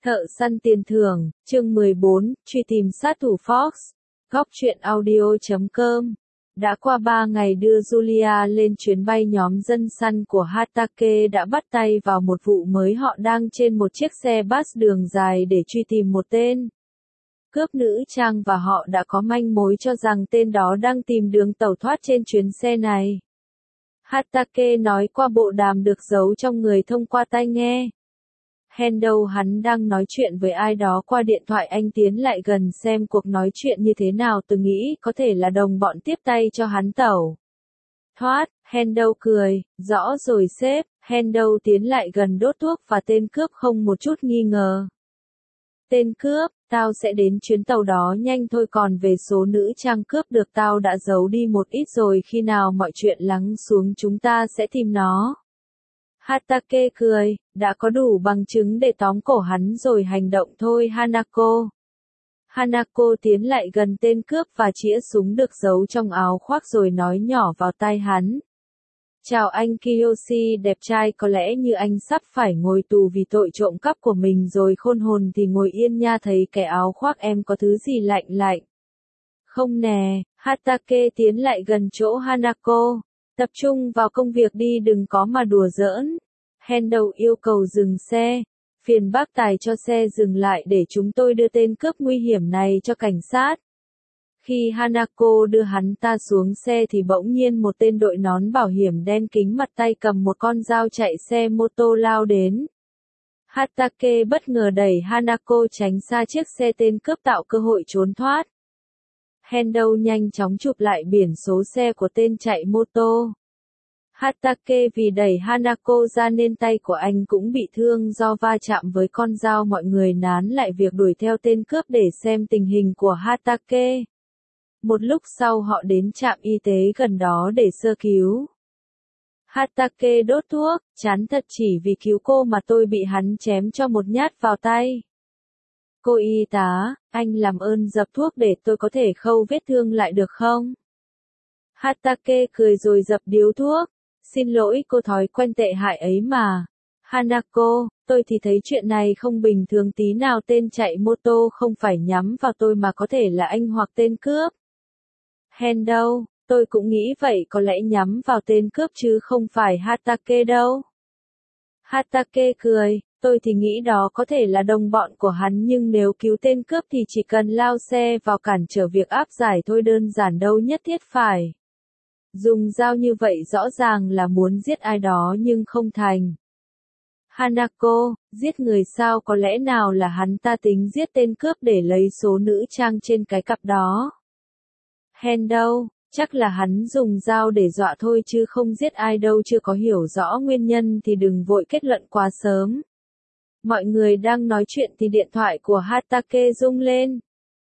Thợ săn tiền thưởng, chương 14, truy tìm sát thủ Fox. Góc truyện audio.com. Đã qua 3 ngày đưa Julia lên chuyến bay, nhóm dân săn của Hatake đã bắt tay vào một vụ mới. Họ đang trên một chiếc xe bus đường dài để truy tìm một tên cướp nữ trang, và họ đã có manh mối cho rằng tên đó đang tìm đường tẩu thoát trên chuyến xe này. Hatake nói qua bộ đàm được giấu trong người thông qua tai nghe. Hendo hắn đang nói chuyện với ai đó qua điện thoại. Anh tiến lại gần xem cuộc nói chuyện như thế nào. Tôi nghĩ có thể là đồng bọn tiếp tay cho hắn tẩu thoát. Hendo cười, rõ rồi sếp. Hendo tiến lại gần đốt thuốc và tên cướp không một chút nghi ngờ. Tên cướp, tao sẽ đến chuyến tàu đó nhanh thôi, còn về số nữ trang cướp được tao đã giấu đi một ít rồi, khi nào mọi chuyện lắng xuống chúng ta sẽ tìm nó. Hatake cười, đã có đủ bằng chứng để tóm cổ hắn rồi, hành động thôi Hanako. Hanako tiến lại gần tên cướp và chĩa súng được giấu trong áo khoác rồi nói nhỏ vào tai hắn. Chào anh Kiyoshi đẹp trai, có lẽ như anh sắp phải ngồi tù vì tội trộm cắp của mình rồi. Khôn hồn thì ngồi yên nha, thấy cái áo khoác em có thứ gì lạnh lạnh không nè. Hatake tiến lại gần chỗ Hanako. Tập trung vào công việc đi, đừng có mà đùa giỡn. Hendo yêu cầu dừng xe. Phiền bác tài cho xe dừng lại để chúng tôi đưa tên cướp nguy hiểm này cho cảnh sát. Khi Hanako đưa hắn ta xuống xe thì bỗng nhiên một tên đội nón bảo hiểm đen kính mặt tay cầm một con dao chạy xe mô tô lao đến. Hatake bất ngờ đẩy Hanako tránh xa chiếc xe tên cướp, tạo cơ hội trốn thoát. Hendo nhanh chóng chụp lại biển số xe của tên chạy mô tô. Hatake vì đẩy Hanako ra nên tay của anh cũng bị thương do va chạm với con dao. Mọi người nán lại việc đuổi theo tên cướp để xem tình hình của Hatake. Một lúc sau họ đến trạm y tế gần đó để sơ cứu. Hatake đốt thuốc, chán thật, chỉ vì cứu cô mà tôi bị hắn chém cho một nhát vào tay. Cô y tá, anh làm ơn dập thuốc để tôi có thể khâu vết thương lại được không? Hatake cười rồi dập điếu thuốc. Xin lỗi cô, thói quen tệ hại ấy mà. Hanako, tôi thì thấy chuyện này không bình thường tí nào. Tên chạy mô tô không phải nhắm vào tôi mà có thể là anh hoặc tên cướp. Hendo, tôi cũng nghĩ vậy, có lẽ nhắm vào tên cướp chứ không phải Hatake đâu. Hatake cười, tôi thì nghĩ đó có thể là đồng bọn của hắn, nhưng nếu cứu tên cướp thì chỉ cần lao xe vào cản trở việc áp giải thôi, đơn giản đâu nhất thiết phải dùng dao như vậy, rõ ràng là muốn giết ai đó nhưng không thành. Hanako, giết người sao, có lẽ nào là hắn ta tính giết tên cướp để lấy số nữ trang trên cái cặp đó. Hendo, chắc là hắn dùng dao để dọa thôi chứ không giết ai đâu, chưa có hiểu rõ nguyên nhân thì đừng vội kết luận quá sớm. Mọi người đang nói chuyện thì điện thoại của Hatake rung lên.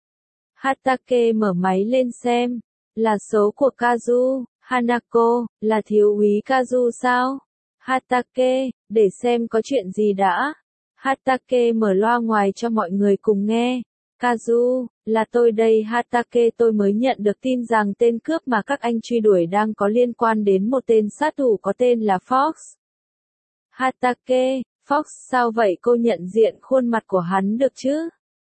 Hatake mở máy lên xem, là số của Kazu. Hanako, là thiếu úy Kazu sao? Hatake, để xem có chuyện gì đã. Hatake mở loa ngoài cho mọi người cùng nghe. Kazu, là tôi đây Hatake, tôi mới nhận được tin rằng tên cướp mà các anh truy đuổi đang có liên quan đến một tên sát thủ có tên là Fox. Hatake, Fox sao vậy, cô nhận diện khuôn mặt của hắn được chứ?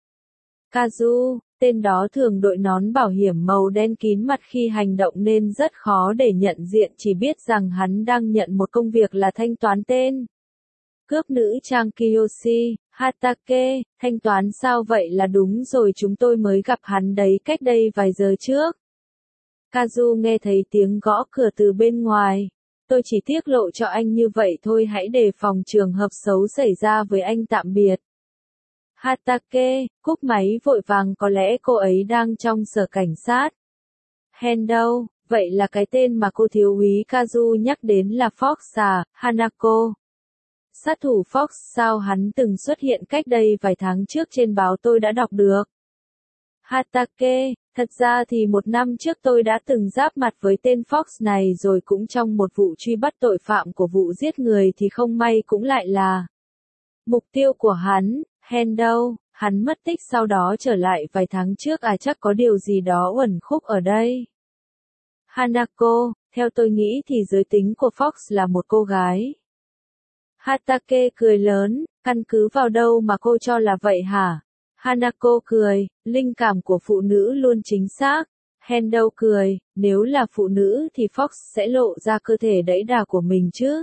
Kazu, tên đó thường đội nón bảo hiểm màu đen kín mặt khi hành động nên rất khó để nhận diện, chỉ biết rằng hắn đang nhận một công việc là thanh toán tên cướp nữ trang Kiyoshi. Hatake, thanh toán sao, vậy là đúng rồi, chúng tôi mới gặp hắn đấy, cách đây vài giờ trước. Kazu nghe thấy tiếng gõ cửa từ bên ngoài. Tôi chỉ tiết lộ cho anh như vậy thôi, hãy đề phòng trường hợp xấu xảy ra với anh, tạm biệt. Hatake, cúp máy vội vàng, có lẽ cô ấy đang trong sở cảnh sát. Hendo, vậy là cái tên mà cô thiếu úy Kazu nhắc đến là Fox à? Hanako, sát thủ Fox sao, hắn từng xuất hiện cách đây vài tháng trước trên báo, tôi đã đọc được. Hatake, thật ra thì 1 năm trước tôi đã từng giáp mặt với tên Fox này rồi, cũng trong một vụ truy bắt tội phạm của vụ giết người thì không may cũng lại là mục tiêu của hắn. Hendo, hắn mất tích sau đó trở lại vài tháng trước à, chắc có điều gì đó uẩn khúc ở đây. Hanako, theo tôi nghĩ thì giới tính của Fox là một cô gái. Hatake cười lớn, Căn cứ vào đâu mà cô cho là vậy hả? Hanako cười, linh cảm của phụ nữ luôn chính xác. Hendo cười, nếu là phụ nữ thì Fox sẽ lộ ra cơ thể đẫy đà của mình chứ.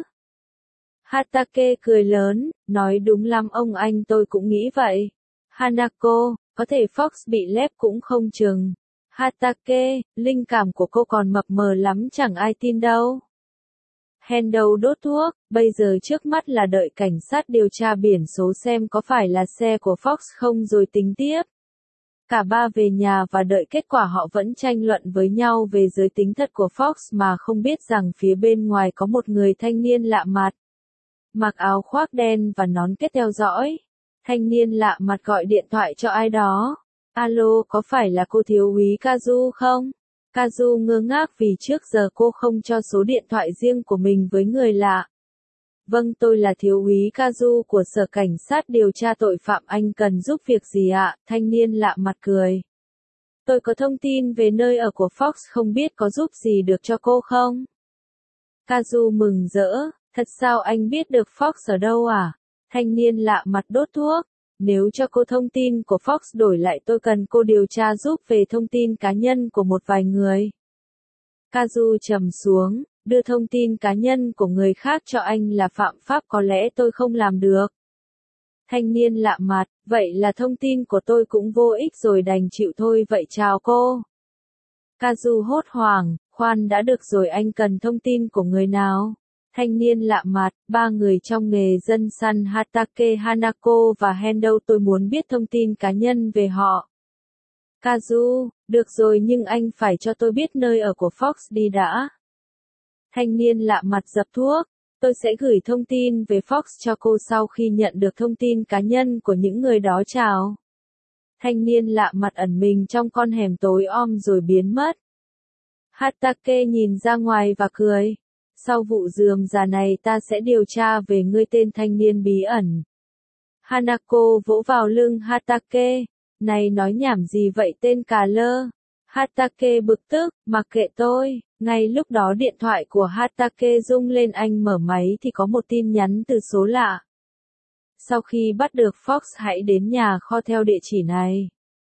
Hatake cười lớn, nói đúng lắm ông anh, tôi cũng nghĩ vậy. Hanako, có thể Fox bị lép cũng không chừng. Hatake, linh cảm của cô còn mập mờ lắm, chẳng ai tin đâu. Hendo đốt thuốc, bây giờ trước mắt là đợi cảnh sát điều tra biển số xem có phải là xe của Fox không rồi tính tiếp. Cả ba về nhà và đợi kết quả. Họ vẫn tranh luận với nhau về giới tính thật của Fox mà không biết rằng phía bên ngoài có một người thanh niên lạ mặt. Mặc áo khoác đen và nón kết theo dõi. Thanh niên lạ mặt gọi điện thoại cho ai đó. Alo, có phải là cô thiếu úy Kazu không? Kazu ngơ ngác vì trước giờ cô không cho số điện thoại riêng của mình với người lạ. Vâng, tôi là thiếu úy Kazu của Sở Cảnh sát điều tra tội phạm, anh cần giúp việc gì ạ? Thanh niên lạ mặt cười. Tôi có thông tin về nơi ở của Fox, không biết có giúp gì được cho cô không? Kazu mừng rỡ, thật sao anh biết được Fox ở đâu à? Thanh niên lạ mặt đốt thuốc. Nếu cho cô thông tin của Fox, đổi lại tôi cần cô điều tra giúp về thông tin cá nhân của một vài người. Kazu trầm xuống, đưa thông tin cá nhân của người khác cho anh là phạm pháp, có lẽ tôi không làm được. Thanh niên lạ mặt, vậy là thông tin của tôi cũng vô ích rồi, đành chịu thôi, vậy chào cô. Kazu hốt hoảng, khoan đã được rồi, anh cần thông tin của người nào? Thanh niên lạ mặt, ba người trong nghề dân săn Hatake, Hanako và Hendo, tôi muốn biết thông tin cá nhân về họ. Kazu, được rồi nhưng anh phải cho tôi biết nơi ở của Fox đi đã. Thanh niên lạ mặt dập thuốc, tôi sẽ gửi thông tin về Fox cho cô sau khi nhận được thông tin cá nhân của những người đó, chào. Thanh niên lạ mặt ẩn mình trong con hẻm tối om rồi biến mất. Hatake nhìn ra ngoài và cười. Sau vụ rườm rà này ta sẽ điều tra về ngươi, tên thanh niên bí ẩn. Hanako vỗ vào lưng Hatake. Này nói nhảm gì vậy tên cà lơ? Hatake bực tức, mặc kệ tôi. Ngay lúc đó điện thoại của Hatake rung lên, anh mở máy thì có một tin nhắn từ số lạ. Sau khi bắt được Fox hãy đến nhà kho theo địa chỉ này.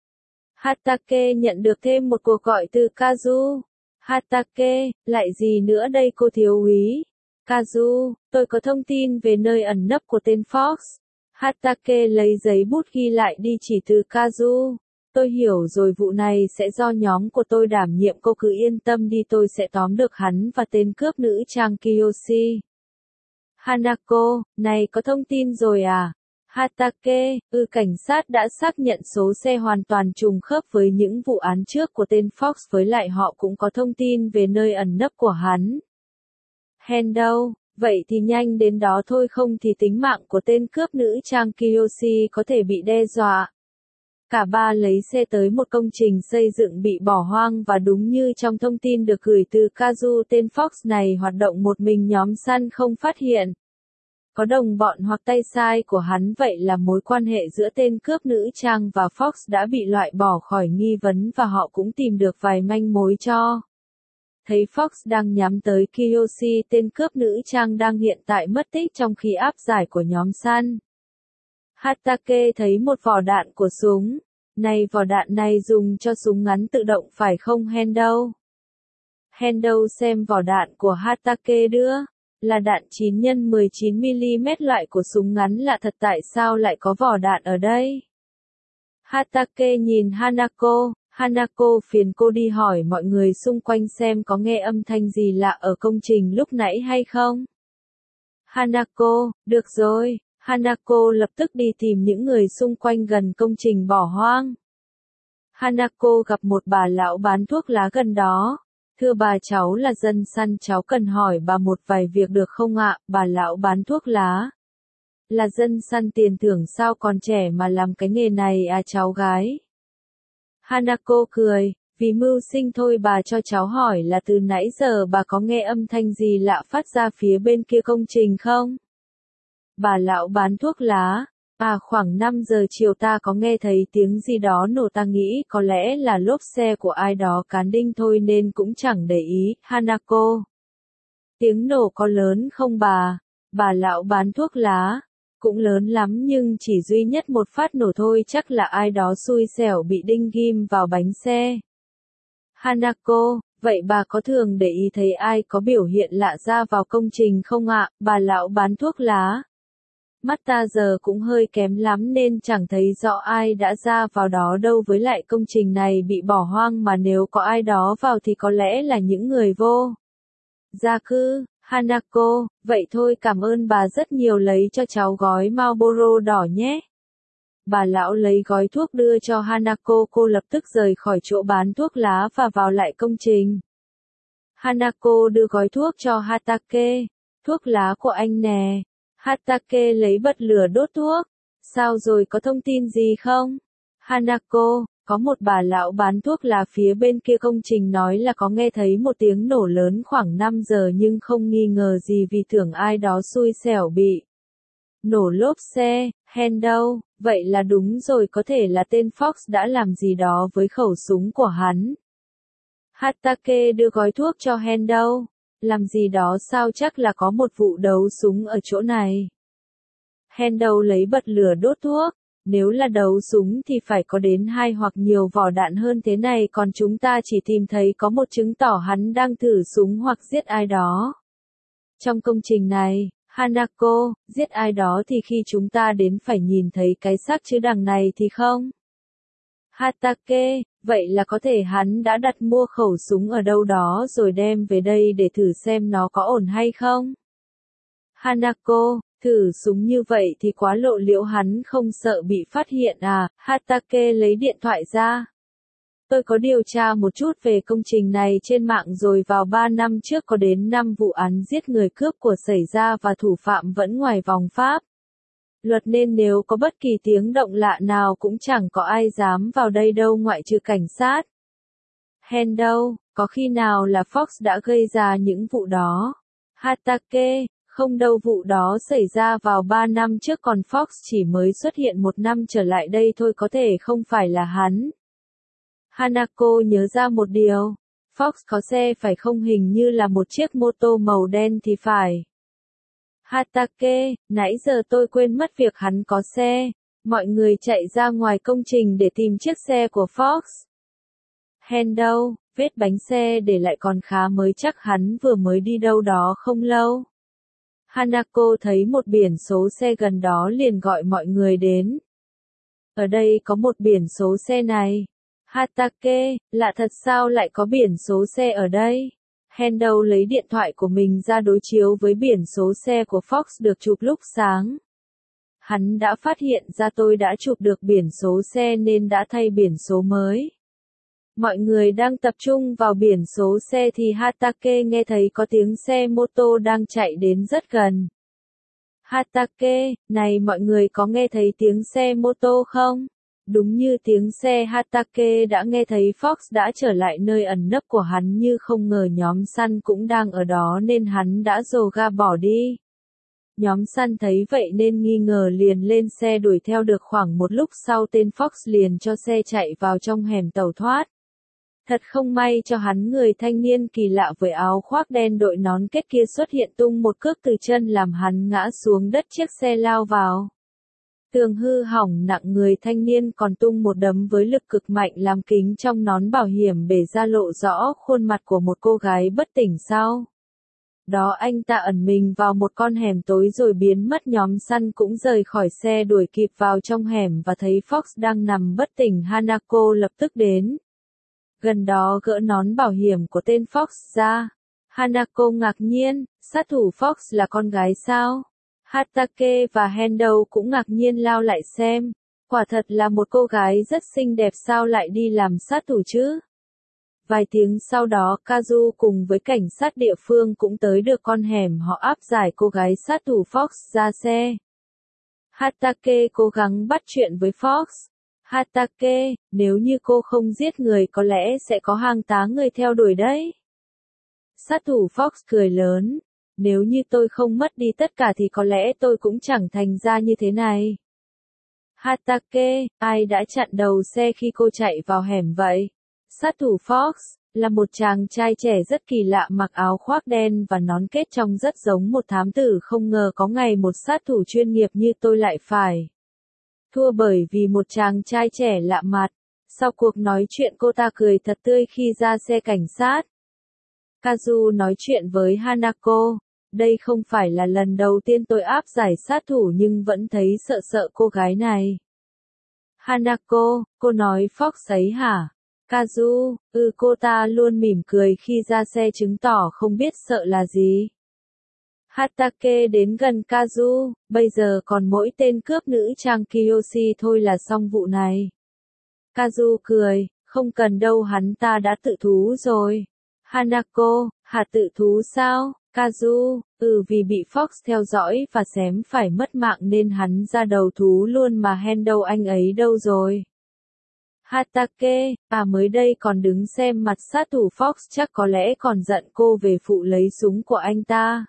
Hatake nhận được thêm một cuộc gọi từ Kazu. Hatake, lại gì nữa đây cô thiếu úy? Kazu, tôi có thông tin về nơi ẩn nấp của tên Fox. Hatake lấy giấy bút ghi lại đi chỉ từ Kazu. Tôi hiểu rồi, vụ này sẽ do nhóm của tôi đảm nhiệm, cô cứ yên tâm đi, tôi sẽ tóm được hắn và tên cướp nữ trang Kiyoshi. Hanako, này có thông tin rồi à? Hatake, cảnh sát đã xác nhận số xe hoàn toàn trùng khớp với những vụ án trước của tên Fox, với lại họ cũng có thông tin về nơi ẩn nấp của hắn. Hendo, vậy thì nhanh đến đó thôi, không thì tính mạng của tên cướp nữ trang Kiyoshi có thể bị đe dọa. Cả ba lấy xe tới một công trình xây dựng bị bỏ hoang và đúng như trong thông tin được gửi từ Kazu, tên Fox này hoạt động một mình, nhóm săn không phát hiện. Có đồng bọn hoặc tay sai của hắn, vậy là mối quan hệ giữa tên cướp nữ trang và Fox đã bị loại bỏ khỏi nghi vấn và họ cũng tìm được vài manh mối cho. Thấy Fox đang nhắm tới Kiyoshi, tên cướp nữ trang đang hiện tại mất tích trong khi áp giải của nhóm săn. Hatake thấy một vỏ đạn của súng. Này, vỏ đạn này dùng cho súng ngắn tự động phải không Hendo? Hendo xem vỏ đạn của Hatake đưa. Là đạn 9x19mm, loại của súng ngắn lạ thật, tại sao lại có vỏ đạn ở đây? Hatake nhìn Hanako. Hanako, phiền cô đi hỏi mọi người xung quanh xem có nghe âm thanh gì lạ ở công trình lúc nãy hay không? Hanako, được rồi. Hanako lập tức đi tìm những người xung quanh gần công trình bỏ hoang. Hanako gặp một bà lão bán thuốc lá gần đó. Thưa bà, cháu là dân săn, cháu cần hỏi bà một vài việc được không ạ? Bà lão bán thuốc lá. Là dân săn tiền thưởng sao, còn trẻ mà làm cái nghề này à cháu gái? Hanako cười, vì mưu sinh thôi bà, cho cháu hỏi là từ nãy giờ bà có nghe âm thanh gì lạ phát ra phía bên kia công trình không? Bà lão bán thuốc lá, khoảng 5 giờ chiều ta có nghe thấy tiếng gì đó nổ, ta nghĩ có lẽ là lốp xe của ai đó cán đinh thôi nên cũng chẳng để ý. Hanako, tiếng nổ có lớn không bà? Bà lão bán thuốc lá, cũng lớn lắm nhưng chỉ duy nhất một phát nổ thôi, chắc là ai đó xui xẻo bị đinh ghim vào bánh xe. Hanako, vậy bà có thường để ý thấy ai có biểu hiện lạ ra vào công trình không ạ, bà lão bán thuốc lá? Mắt ta giờ cũng hơi kém lắm nên chẳng thấy rõ ai đã ra vào đó đâu, với lại công trình này bị bỏ hoang mà nếu có ai đó vào thì có lẽ là những người vô gia cư. Hanako, vậy thôi, cảm ơn bà rất nhiều, lấy cho cháu gói Marlboro đỏ nhé. Bà lão lấy gói thuốc đưa cho Hanako, cô lập tức rời khỏi chỗ bán thuốc lá và vào lại công trình. Hanako đưa gói thuốc cho Hatake. Thuốc lá của anh nè. Hatake lấy bật lửa đốt thuốc. Sao rồi, có thông tin gì không? Hanako, có một bà lão bán thuốc lá phía bên kia công trình nói là có nghe thấy một tiếng nổ lớn khoảng 5 giờ nhưng không nghi ngờ gì vì tưởng ai đó xui xẻo bị nổ lốp xe. Hendo, vậy là đúng rồi, có thể là tên Fox đã làm gì đó với khẩu súng của hắn. Hatake đưa gói thuốc cho Hendo. Làm gì đó sao, chắc là có một vụ đấu súng ở chỗ này. Hendo lấy bật lửa đốt thuốc. Nếu là đấu súng thì phải có đến 2 hoặc nhiều vỏ đạn hơn thế này, còn chúng ta chỉ tìm thấy có một chứng tỏ hắn đang thử súng hoặc giết ai đó. Trong công trình này, Hanako, giết ai đó thì khi chúng ta đến phải nhìn thấy cái xác chứ đằng này thì không. Hatake, vậy là có thể hắn đã đặt mua khẩu súng ở đâu đó rồi đem về đây để thử xem nó có ổn hay không. Hanako, thử súng như vậy thì quá lộ liễu, hắn không sợ bị phát hiện à? Hatake lấy điện thoại ra. Tôi có điều tra một chút về công trình này trên mạng rồi, vào 3 năm trước có đến 5 vụ án giết người cướp của xảy ra và thủ phạm vẫn ngoài vòng pháp luật, nên nếu có bất kỳ tiếng động lạ nào cũng chẳng có ai dám vào đây đâu ngoại trừ cảnh sát. Hendo, có khi nào là Fox đã gây ra những vụ đó? Hatake, không đâu, vụ đó xảy ra vào 3 năm trước còn Fox chỉ mới xuất hiện 1 năm trở lại đây thôi, có thể không phải là hắn. Hanako nhớ ra một điều. Fox có xe phải không, hình như là một chiếc mô tô màu đen thì phải. Hatake, nãy giờ tôi quên mất việc hắn có xe. Mọi người chạy ra ngoài công trình để tìm chiếc xe của Fox. Hendo, vết bánh xe để lại còn khá mới, chắc hắn vừa mới đi đâu đó không lâu. Hanako thấy một biển số xe gần đó liền gọi mọi người đến. Ở đây có một biển số xe này. Hatake, lạ thật, sao lại có biển số xe ở đây? Hendo lấy điện thoại của mình ra đối chiếu với biển số xe của Fox được chụp lúc sáng. Hắn đã phát hiện ra tôi đã chụp được biển số xe nên đã thay biển số mới. Mọi người đang tập trung vào biển số xe thì Hatake nghe thấy có tiếng xe mô tô đang chạy đến rất gần. Hatake, này mọi người có nghe thấy tiếng xe mô tô không? Đúng như tiếng xe, Hatake đã nghe thấy Fox đã trở lại nơi ẩn nấp của hắn, như không ngờ nhóm săn cũng đang ở đó nên hắn đã dồ ga bỏ đi. Nhóm săn thấy vậy nên nghi ngờ liền lên xe đuổi theo, được khoảng một lúc sau tên Fox liền cho xe chạy vào trong hẻm tẩu thoát. Thật không may cho hắn, người thanh niên kỳ lạ với áo khoác đen đội nón kết kia xuất hiện tung một cước từ chân làm hắn ngã xuống đất, chiếc xe lao vào tường hư hỏng nặng, người thanh niên còn tung một đấm với lực cực mạnh làm kính trong nón bảo hiểm bể ra, lộ rõ khuôn mặt của một cô gái bất tỉnh sau. Đó anh ta ẩn mình vào một con hẻm tối rồi biến mất. Nhóm săn cũng rời khỏi xe đuổi kịp vào trong hẻm và thấy Fox đang nằm bất tỉnh. Hanako lập tức đến gần đó gỡ nón bảo hiểm của tên Fox ra. Hanako ngạc nhiên, sát thủ Fox là con gái sao? Hatake và Hendo cũng ngạc nhiên lao lại xem. Quả thật là một cô gái rất xinh đẹp, sao lại đi làm sát thủ chứ? Vài tiếng sau đó, Kazu cùng với cảnh sát địa phương cũng tới được con hẻm, họ áp giải cô gái sát thủ Fox ra xe. Hatake cố gắng bắt chuyện với Fox. Hatake, nếu như cô không giết người có lẽ sẽ có hàng tá người theo đuổi đấy. Sát thủ Fox cười lớn. Nếu như tôi không mất đi tất cả thì có lẽ tôi cũng chẳng thành ra như thế này. Hatake, ai đã chặn đầu xe khi cô chạy vào hẻm vậy? Sát thủ Fox, Là một chàng trai trẻ rất kỳ lạ mặc áo khoác đen và nón kết trông rất giống một thám tử, không ngờ có ngày một sát thủ chuyên nghiệp như tôi lại phải thua bởi vì một chàng trai trẻ lạ mặt. Sau cuộc nói chuyện cô ta cười thật tươi khi ra xe cảnh sát. Kazu nói chuyện với Hanako. Đây không phải là lần đầu tiên tôi áp giải sát thủ nhưng vẫn thấy sợ sợ cô gái này. Hanako, cô nói Fox ấy hả? Kazu, cô ta luôn mỉm cười khi ra xe chứng tỏ không biết sợ là gì. Hatake đến gần Kazu, bây giờ còn mỗi tên cướp nữ trang Kiyoshi thôi là xong vụ này. Kazu cười, không cần đâu, hắn ta đã tự thú rồi. Hanako, hả, tự thú sao? Kazu, vì bị Fox theo dõi và xém phải mất mạng nên hắn ra đầu thú luôn mà, hen đâu anh ấy đâu rồi? Hatake, mới đây còn đứng xem mặt sát thủ Fox, chắc có lẽ còn giận cô về vụ lấy súng của anh ta.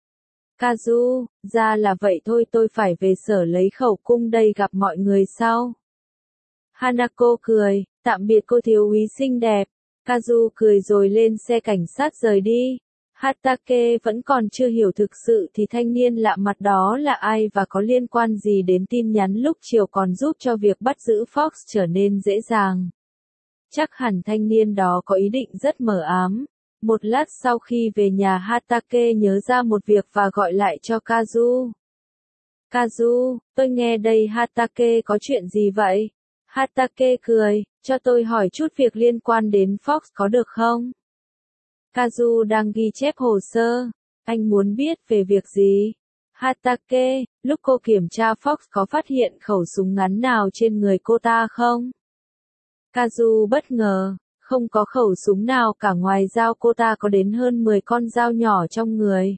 Kazu, ra là vậy thôi, tôi phải về sở lấy khẩu cung đây, gặp mọi người sau. Hanako cười, tạm biệt cô thiếu úy xinh đẹp. Kazu cười rồi lên xe cảnh sát rời đi. Hatake vẫn còn chưa hiểu thực sự thì thanh niên lạ mặt đó là ai và có liên quan gì đến tin nhắn lúc chiều còn giúp cho việc bắt giữ Fox trở nên dễ dàng. Chắc hẳn thanh niên đó có ý định rất mờ ám. Một lát sau khi về nhà, Hatake nhớ ra một việc và gọi lại cho Kazu. Kazu, tôi nghe đây. Hatake, có chuyện gì vậy? Hatake cười, cho tôi hỏi chút việc liên quan đến Fox có được không? Kazu đang ghi chép hồ sơ. Anh muốn biết về việc gì? Hatake, lúc cô kiểm tra Fox có phát hiện khẩu súng ngắn nào trên người cô ta không? Kazu bất ngờ, không có khẩu súng nào cả, ngoài dao cô ta có đến hơn 10 con dao nhỏ trong người.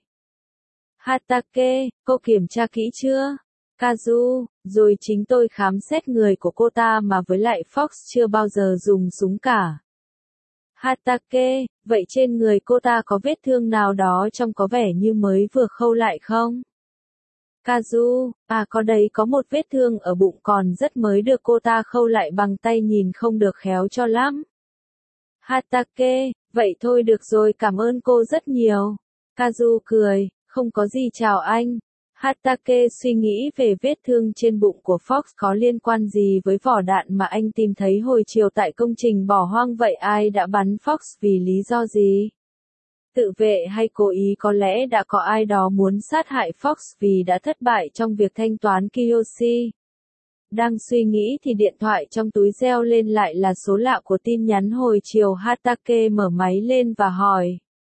Hatake, cô kiểm tra kỹ chưa? Kazu, rồi chính tôi khám xét người của cô ta mà, với lại Fox chưa bao giờ dùng súng cả. Hatake, vậy trên người cô ta có vết thương nào đó trông có vẻ như mới vừa khâu lại không? Kazu, có đấy, có một vết thương ở bụng còn rất mới, được cô ta khâu lại bằng tay, nhìn không được khéo cho lắm. Hatake, vậy thôi được rồi, cảm ơn cô rất nhiều. Kazu cười, không có gì, chào anh. Hatake suy nghĩ về vết thương trên bụng của Fox có liên quan gì với vỏ đạn mà anh tìm thấy hồi chiều tại công trình bỏ hoang, vậy ai đã bắn Fox, vì lý do gì? Tự vệ hay cố ý? Có lẽ đã có ai đó muốn sát hại Fox vì đã thất bại trong việc thanh toán Kiyoshi. Đang suy nghĩ thì điện thoại trong túi reo lên, lại là số lạ của tin nhắn hồi chiều. Hatake mở máy lên và hỏi.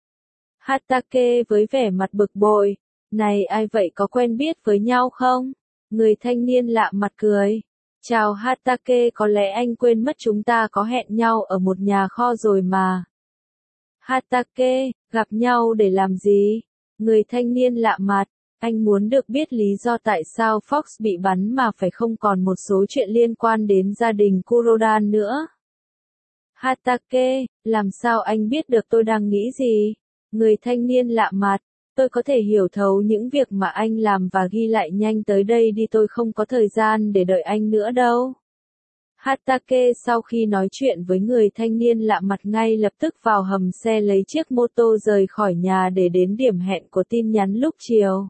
Hatake với vẻ mặt bực bội. Này, ai vậy, có quen biết với nhau không? Người thanh niên lạ mặt cười. Chào Hatake, có lẽ anh quên mất chúng ta có hẹn nhau ở một nhà kho rồi mà. Hatake, gặp nhau để làm gì? Người thanh niên lạ mặt. Anh muốn được biết lý do tại sao Fox bị bắn mà phải không còn một số chuyện liên quan đến gia đình Kurodan nữa. Hatake, làm sao anh biết được tôi đang nghĩ gì? Người thanh niên lạ mặt. Tôi có thể hiểu thấu những việc mà anh làm và ghi lại, nhanh tới đây đi, tôi không có thời gian để đợi anh nữa đâu. Hatake sau khi nói chuyện với người thanh niên lạ mặt ngay lập tức vào hầm xe lấy chiếc mô tô rời khỏi nhà để đến điểm hẹn của tin nhắn lúc chiều.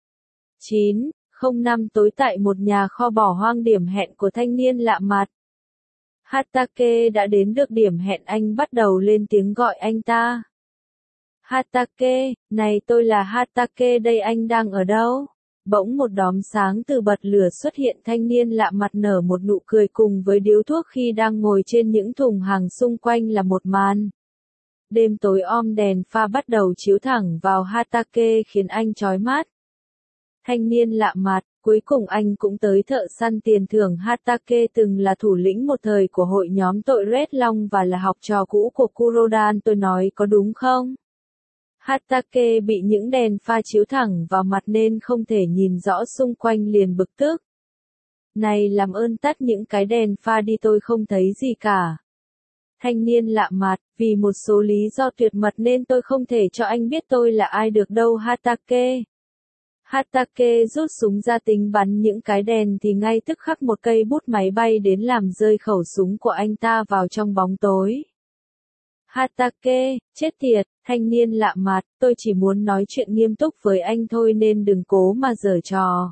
9:05 tối tại một nhà kho bỏ hoang, điểm hẹn của thanh niên lạ mặt. Hatake đã đến được điểm hẹn, anh bắt đầu lên tiếng gọi anh ta. Hatake, này, tôi là Hatake đây, anh đang ở đâu? Bỗng một đốm sáng từ bật lửa xuất hiện, thanh niên lạ mặt nở một nụ cười cùng với điếu thuốc khi đang ngồi trên những thùng hàng, xung quanh là một màn đêm tối om, đèn pha bắt đầu chiếu thẳng vào Hatake khiến anh chói mắt. Thanh niên lạ mặt, cuối cùng anh cũng tới. Thợ săn tiền thưởng Hatake từng là thủ lĩnh một thời của hội nhóm tội Red Long và là học trò cũ của Kurodan, tôi nói có đúng không? Hatake bị những đèn pha chiếu thẳng vào mặt nên không thể nhìn rõ xung quanh, liền bực tức. Này, làm ơn tắt những cái đèn pha đi, tôi không thấy gì cả. Thanh niên lạ mặt, vì một số lý do tuyệt mật nên tôi không thể cho anh biết tôi là ai được đâu Hatake. Hatake rút súng ra tính bắn những cái đèn thì ngay tức khắc một cây bút máy bay đến làm rơi khẩu súng của anh ta vào trong bóng tối. Hatake, chết tiệt, thanh niên lạ mặt, tôi chỉ muốn nói chuyện nghiêm túc với anh thôi nên đừng cố mà giở trò.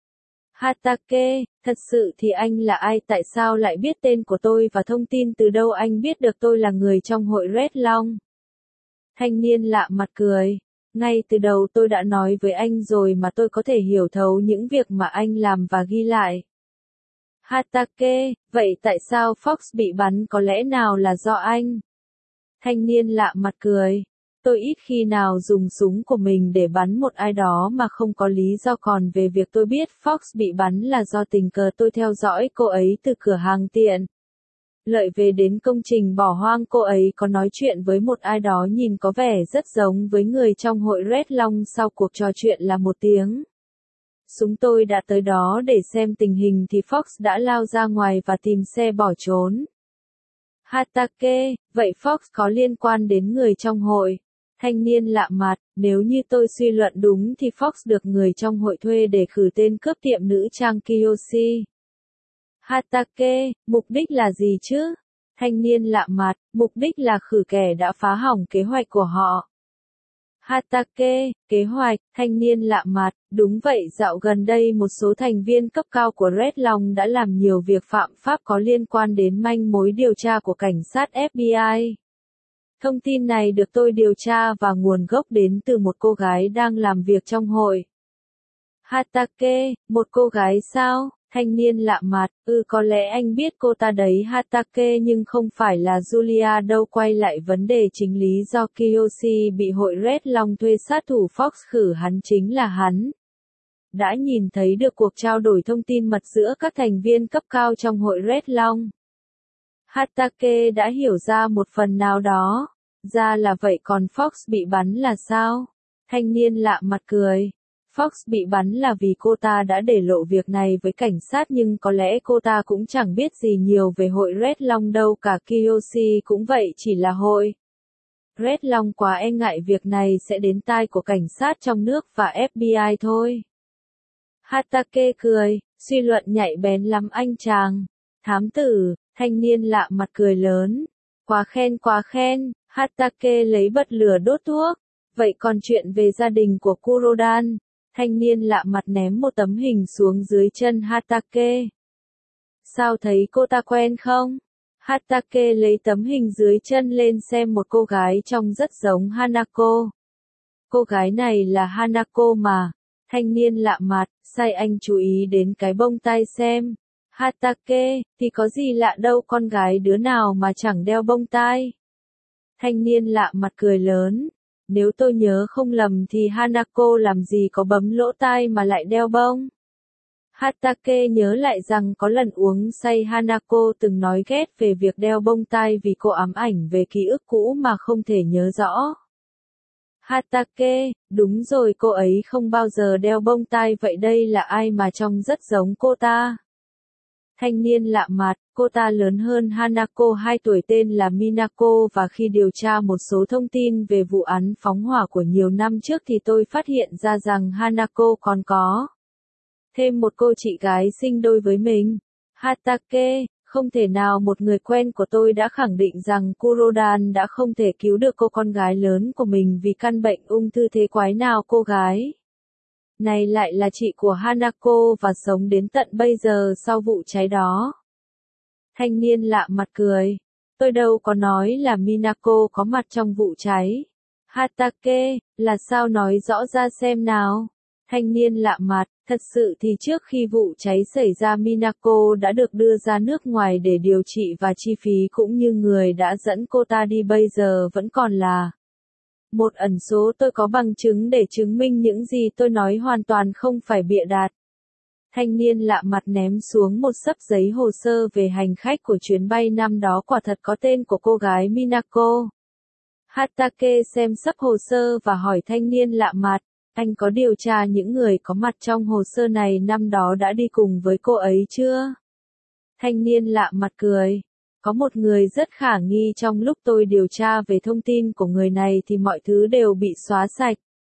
Hatake, thật sự thì anh là ai, tại sao lại biết tên của tôi và thông tin từ đâu anh biết được tôi là người trong hội Red Long? Thanh niên lạ mặt cười. Ngay từ đầu tôi đã nói với anh rồi mà, tôi có thể hiểu thấu những việc mà anh làm và ghi lại. Hatake, vậy tại sao Fox bị bắn, có lẽ nào là do anh? Thanh niên lạ mặt cười. Tôi ít khi nào dùng súng của mình để bắn một ai đó mà không có lý do, còn về việc tôi biết Fox bị bắn là do tình cờ tôi theo dõi cô ấy từ cửa hàng tiện lợi về đến công trình bỏ hoang. Cô ấy có nói chuyện với một ai đó nhìn có vẻ rất giống với người trong hội Red Long. Sau cuộc trò chuyện là 1 tiếng, chúng tôi đã tới đó để xem tình hình thì Fox đã lao ra ngoài và tìm xe bỏ trốn. Hatake, vậy Fox có liên quan đến người trong hội? Thanh niên lạ mặt, nếu như tôi suy luận đúng thì Fox được người trong hội thuê để khử tên cướp tiệm nữ trang Kiyoshi. Hatake, mục đích là gì chứ? Thanh niên lạ mặt, mục đích là khử kẻ đã phá hỏng kế hoạch của họ. Hatake, kế hoạch, thanh niên lạ mặt, đúng vậy, dạo gần đây một số thành viên cấp cao của Red Long đã làm nhiều việc phạm pháp có liên quan đến manh mối điều tra của cảnh sát FBI. Thông tin này được tôi điều tra và nguồn gốc đến từ một cô gái đang làm việc trong hội. Hatake, một cô gái sao? Thanh niên lạ mặt, có lẽ anh biết cô ta đấy Hatake, nhưng không phải là Julia đâu. Quay lại vấn đề chính, lý do Kiyoshi bị hội Red Long thuê sát thủ Fox khử hắn chính là hắn đã nhìn thấy được cuộc trao đổi thông tin mật giữa các thành viên cấp cao trong hội Red Long. Hatake đã hiểu ra một phần nào đó. Ra là vậy, còn Fox bị bắn là sao? Thanh niên lạ mặt cười. Fox bị bắn là vì cô ta đã để lộ việc này với cảnh sát, nhưng có lẽ cô ta cũng chẳng biết gì nhiều về hội Red Long đâu, cả Kiyoshi cũng vậy, chỉ là hội Red Long quá e ngại việc này sẽ đến tai của cảnh sát trong nước và FBI thôi. Hatake cười, suy luận nhạy bén lắm anh chàng. Thám tử, thanh niên lạ mặt cười lớn. Quá khen, Hatake lấy bật lửa đốt thuốc. Vậy còn chuyện về gia đình của Kurodan? Thanh niên lạ mặt ném một tấm hình xuống dưới chân Hatake. Sao, thấy cô ta quen không? Hatake lấy tấm hình dưới chân lên xem, một cô gái trông rất giống Hanako. Cô gái này là Hanako mà. Thanh niên lạ mặt, sai anh chú ý đến cái bông tai xem. Hatake, thì có gì lạ đâu, con gái đứa nào mà chẳng đeo bông tai. Thanh niên lạ mặt cười lớn. Nếu tôi nhớ không lầm thì Hanako làm gì có bấm lỗ tai mà lại đeo bông. Hatake nhớ lại rằng có lần uống say Hanako từng nói ghét về việc đeo bông tai vì cô ám ảnh về ký ức cũ mà không thể nhớ rõ. Hatake, đúng rồi, cô ấy không bao giờ đeo bông tai, vậy đây là ai mà trông rất giống cô ta? Thanh niên lạ mặt, cô ta lớn hơn Hanako 2 tuổi, tên là Minako, và khi điều tra một số thông tin về vụ án phóng hỏa của nhiều năm trước thì tôi phát hiện ra rằng Hanako còn có thêm một cô chị gái sinh đôi với mình. Hatake, không thể nào, một người quen của tôi đã khẳng định rằng Kurodan đã không thể cứu được cô con gái lớn của mình vì căn bệnh ung thư. Thế quái nào cô gái này lại là chị của Hanako và sống đến tận bây giờ sau vụ cháy đó? Thanh niên lạ mặt cười. Tôi đâu có nói là Minako có mặt trong vụ cháy. Hatake, là sao, nói rõ ra xem nào? Thanh niên lạ mặt, thật sự thì trước khi vụ cháy xảy ra Minako đã được đưa ra nước ngoài để điều trị và chi phí cũng như người đã dẫn cô ta đi bây giờ vẫn còn là một ẩn số. Tôi có bằng chứng để chứng minh những gì tôi nói hoàn toàn không phải bịa đặt. Thanh niên lạ mặt ném xuống một xấp giấy hồ sơ về hành khách của chuyến bay năm đó, quả thật có tên của cô gái Minako. Hatake xem xấp hồ sơ và hỏi thanh niên lạ mặt, anh có điều tra những người có mặt trong hồ sơ này năm đó đã đi cùng với cô ấy chưa? Thanh niên lạ mặt cười. Có một người rất khả nghi, trong lúc tôi điều tra về thông tin của người này thì mọi thứ đều bị xóa sạch.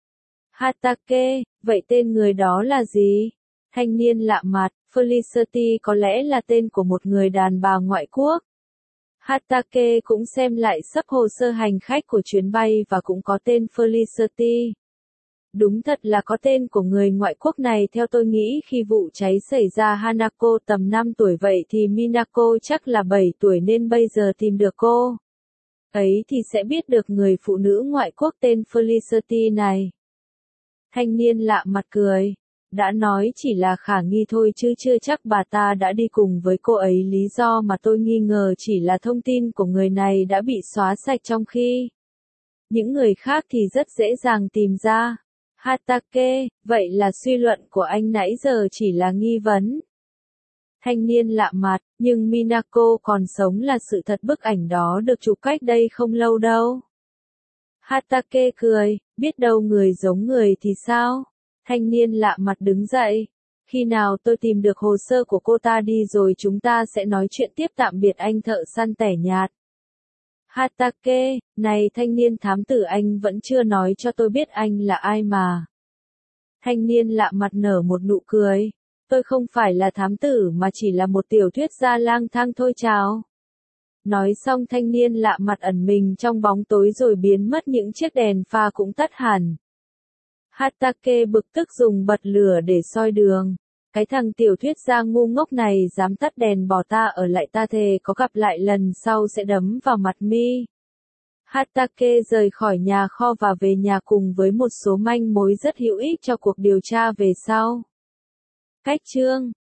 Hatake, vậy tên người đó là gì? Thanh niên lạ mặt, Felicity, có lẽ là tên của một người đàn bà ngoại quốc. Hatake cũng xem lại sấp hồ sơ hành khách của chuyến bay và cũng có tên Felicity. Đúng thật là có tên của người ngoại quốc này. Theo tôi nghĩ khi vụ cháy xảy ra Hanako tầm 5 tuổi vậy thì Minako chắc là 7 tuổi nên bây giờ tìm được cô ấy thì sẽ biết được người phụ nữ ngoại quốc tên Felicity này. Thanh niên lạ mặt cười. Đã nói chỉ là khả nghi thôi chứ chưa chắc bà ta đã đi cùng với cô ấy. Lý do mà tôi nghi ngờ chỉ là thông tin của người này đã bị xóa sạch trong khi những người khác thì rất dễ dàng tìm ra. Hatake, vậy là suy luận của anh nãy giờ chỉ là nghi vấn. Thanh niên lạ mặt, nhưng Minako còn sống là sự thật, bức ảnh đó được chụp cách đây không lâu đâu. Hatake cười, biết đâu người giống người thì sao? Thanh niên lạ mặt đứng dậy. Khi nào tôi tìm được hồ sơ của cô ta đi rồi chúng ta sẽ nói chuyện tiếp. Tạm biệt anh thợ săn tẻ nhạt. Hatake, này thanh niên thám tử, anh vẫn chưa nói cho tôi biết anh là ai mà. Thanh niên lạ mặt nở một nụ cười. Tôi không phải là thám tử mà chỉ là một tiểu thuyết gia lang thang thôi chào. Nói xong thanh niên lạ mặt ẩn mình trong bóng tối rồi biến mất, những chiếc đèn pha cũng tắt hẳn. Hatake bực tức dùng bật lửa để soi đường. Cái thằng tiểu thuyết gia ngu ngốc này dám tắt đèn bỏ ta ở lại, ta thề có gặp lại lần sau sẽ đấm vào mặt mi. Hatake rời khỏi nhà kho và về nhà cùng với một số manh mối rất hữu ích cho cuộc điều tra về sau. Cách chương